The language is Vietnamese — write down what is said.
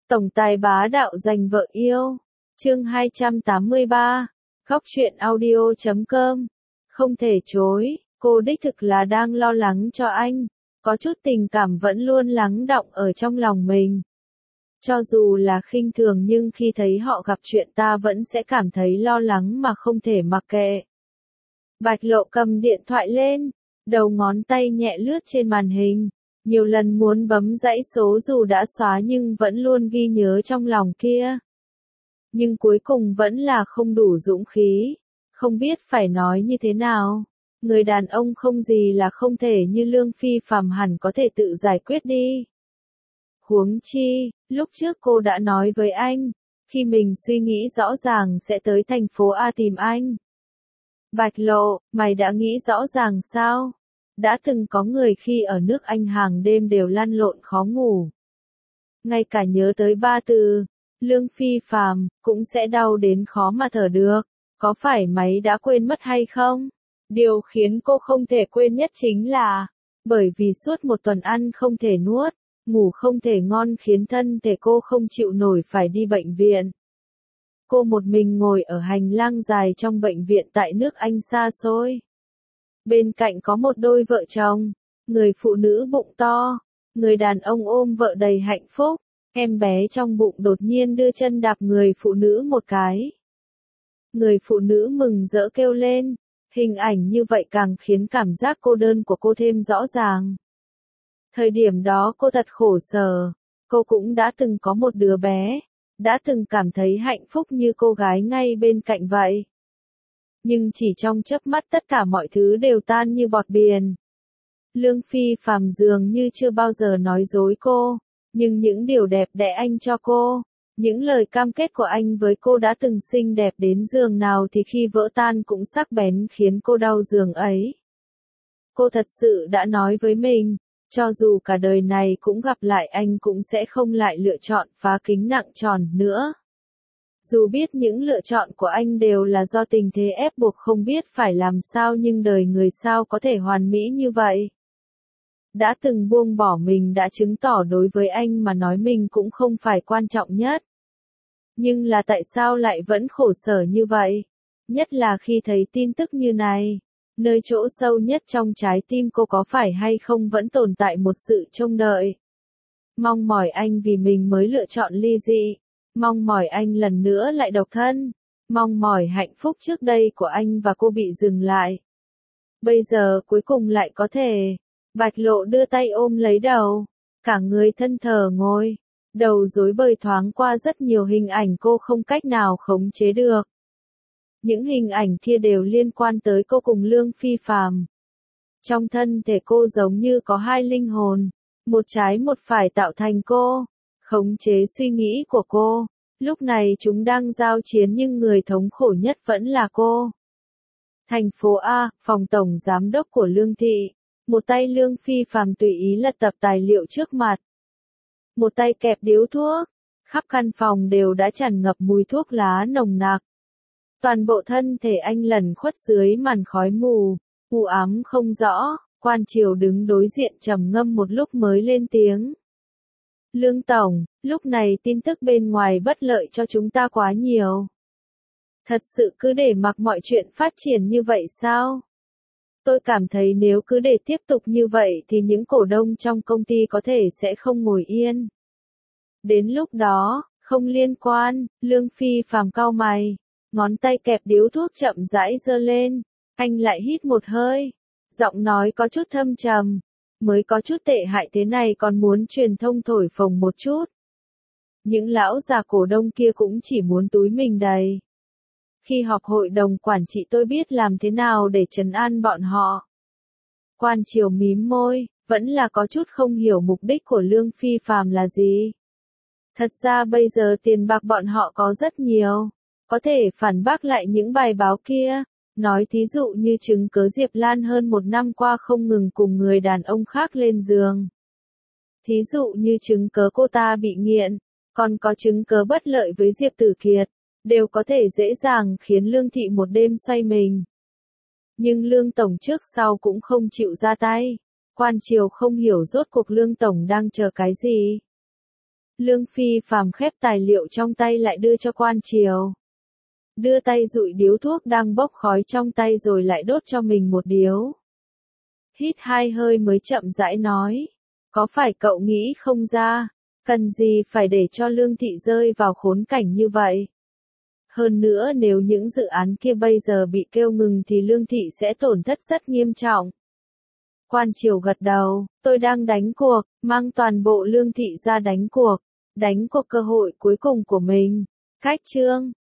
Tổng tài bá đạo giành vợ yêu. Chương 283. Góc truyện audio.com. Không thể chối, cô đích thực là đang lo lắng cho anh. Có chút tình cảm vẫn luôn lắng đọng ở trong lòng mình. Cho dù là khinh thường nhưng khi thấy họ gặp chuyện ta vẫn sẽ cảm thấy lo lắng mà không thể mặc kệ. Bạch Lộ cầm điện thoại lên, đầu ngón tay nhẹ lướt trên màn hình. Nhiều lần muốn bấm dãy số dù đã xóa nhưng vẫn luôn ghi nhớ trong lòng kia. Nhưng cuối cùng vẫn là không đủ dũng khí. Không biết phải nói như thế nào. Người đàn ông không gì là không thể như Lương Phi Phàm hẳn có thể tự giải quyết đi. Huống chi, lúc trước cô đã nói với anh, khi mình suy nghĩ rõ ràng sẽ tới thành phố A tìm anh. Bạch Lộ, mày đã nghĩ rõ ràng sao? Đã từng có người khi ở nước Anh hàng đêm đều lăn lộn khó ngủ. Ngay cả nhớ tới ba từ, Lương Phi Phàm, cũng sẽ đau đến khó mà thở được. Có phải mày đã quên mất hay không? Điều khiến cô không thể quên nhất chính là, bởi vì suốt một tuần ăn không thể nuốt, ngủ không thể ngon khiến thân thể cô không chịu nổi phải đi bệnh viện. Cô một mình ngồi ở hành lang dài trong bệnh viện tại nước Anh xa xôi. Bên cạnh có một đôi vợ chồng, người phụ nữ bụng to, người đàn ông ôm vợ đầy hạnh phúc, em bé trong bụng đột nhiên đưa chân đạp người phụ nữ một cái. Người phụ nữ mừng rỡ kêu lên, hình ảnh như vậy càng khiến cảm giác cô đơn của cô thêm rõ ràng. Thời điểm đó cô thật khổ sở, cô cũng đã từng có một đứa bé, đã từng cảm thấy hạnh phúc như cô gái ngay bên cạnh vậy. Nhưng chỉ trong chớp mắt tất cả mọi thứ đều tan như bọt biển. Lương Phi Phàm dường như chưa bao giờ nói dối cô, nhưng những điều đẹp đẽ anh cho cô, những lời cam kết của anh với cô đã từng xinh đẹp đến giường nào thì khi vỡ tan cũng sắc bén khiến cô đau giường ấy. Cô thật sự đã nói với mình, cho dù cả đời này cũng gặp lại anh cũng sẽ không lại lựa chọn phá kính nặng tròn nữa. Dù biết những lựa chọn của anh đều là do tình thế ép buộc không biết phải làm sao nhưng đời người sao có thể hoàn mỹ như vậy. Đã từng buông bỏ mình đã chứng tỏ đối với anh mà nói mình cũng không phải quan trọng nhất. Nhưng là tại sao lại vẫn khổ sở như vậy? Nhất là khi thấy tin tức như này. Nơi chỗ sâu nhất trong trái tim cô có phải hay không vẫn tồn tại một sự trông đợi. Mong mỏi anh vì mình mới lựa chọn ly dị. Mong mỏi anh lần nữa lại độc thân. Mong mỏi hạnh phúc trước đây của anh và cô bị dừng lại. Bây giờ cuối cùng lại có thể. Bạch Lộ đưa tay ôm lấy đầu. Cả người thân thờ ngồi. Đầu rối bời thoáng qua rất nhiều hình ảnh cô không cách nào khống chế được. Những hình ảnh kia đều liên quan tới cô cùng Lương Phi Phàm. Trong thân thể cô giống như có hai linh hồn. Một trái một phải tạo thành cô. Khống chế suy nghĩ của cô. Lúc này chúng đang giao chiến nhưng người thống khổ nhất vẫn là cô. Thành phố A, phòng tổng giám đốc của Lương Thị. Một tay Lương Phi Phàm tùy ý lật tập tài liệu trước mặt. Một tay kẹp điếu thuốc. Khắp căn phòng đều đã tràn ngập mùi thuốc lá nồng nặc. Toàn bộ thân thể anh lẩn khuất dưới màn khói mù, u ám không rõ. Quan Triều đứng đối diện trầm ngâm một lúc mới lên tiếng. Lương Tổng, lúc này tin tức bên ngoài bất lợi cho chúng ta quá nhiều. Thật sự cứ để mặc mọi chuyện phát triển như vậy sao? Tôi cảm thấy nếu cứ để tiếp tục như vậy thì những cổ đông trong công ty có thể sẽ không ngồi yên. Đến lúc đó, không liên quan, Lương Phi Phàm cau mày, ngón tay kẹp điếu thuốc chậm rãi giơ lên, anh lại hít một hơi, giọng nói có chút thâm trầm, mới có chút tệ hại thế này còn muốn truyền thông thổi phồng một chút. Những lão già cổ đông kia cũng chỉ muốn túi mình đầy. Khi họp hội đồng quản trị tôi biết làm thế nào để trấn an bọn họ. Quan Triều mím môi, vẫn là có chút không hiểu mục đích của Lương Phi Phàm là gì. Thật ra bây giờ tiền bạc bọn họ có rất nhiều, có thể phản bác lại những bài báo kia, nói thí dụ như chứng cớ Diệp Lan hơn một năm qua không ngừng cùng người đàn ông khác lên giường. Thí dụ như chứng cớ cô ta bị nghiện, còn có chứng cớ bất lợi với Diệp Tử Kiệt, đều có thể dễ dàng khiến Lương Thị một đêm xoay mình. Nhưng Lương Tổng trước sau cũng không chịu ra tay. Quan Triều không hiểu rốt cuộc Lương Tổng đang chờ cái gì. Lương Phi Phàm khép tài liệu trong tay lại đưa cho quan triều. Đưa tay dụi điếu thuốc đang bốc khói trong tay rồi lại đốt cho mình một điếu. Hít 2 hơi mới chậm rãi nói. Có phải cậu nghĩ không ra, cần gì phải để cho Lương Thị rơi vào khốn cảnh như vậy? Hơn nữa nếu những dự án kia bây giờ bị kêu ngừng thì Lương Thị sẽ tổn thất rất nghiêm trọng. Quan triều gật đầu, tôi đang đánh cuộc, mang toàn bộ Lương Thị ra đánh cuộc cơ hội cuối cùng của mình. Cách chương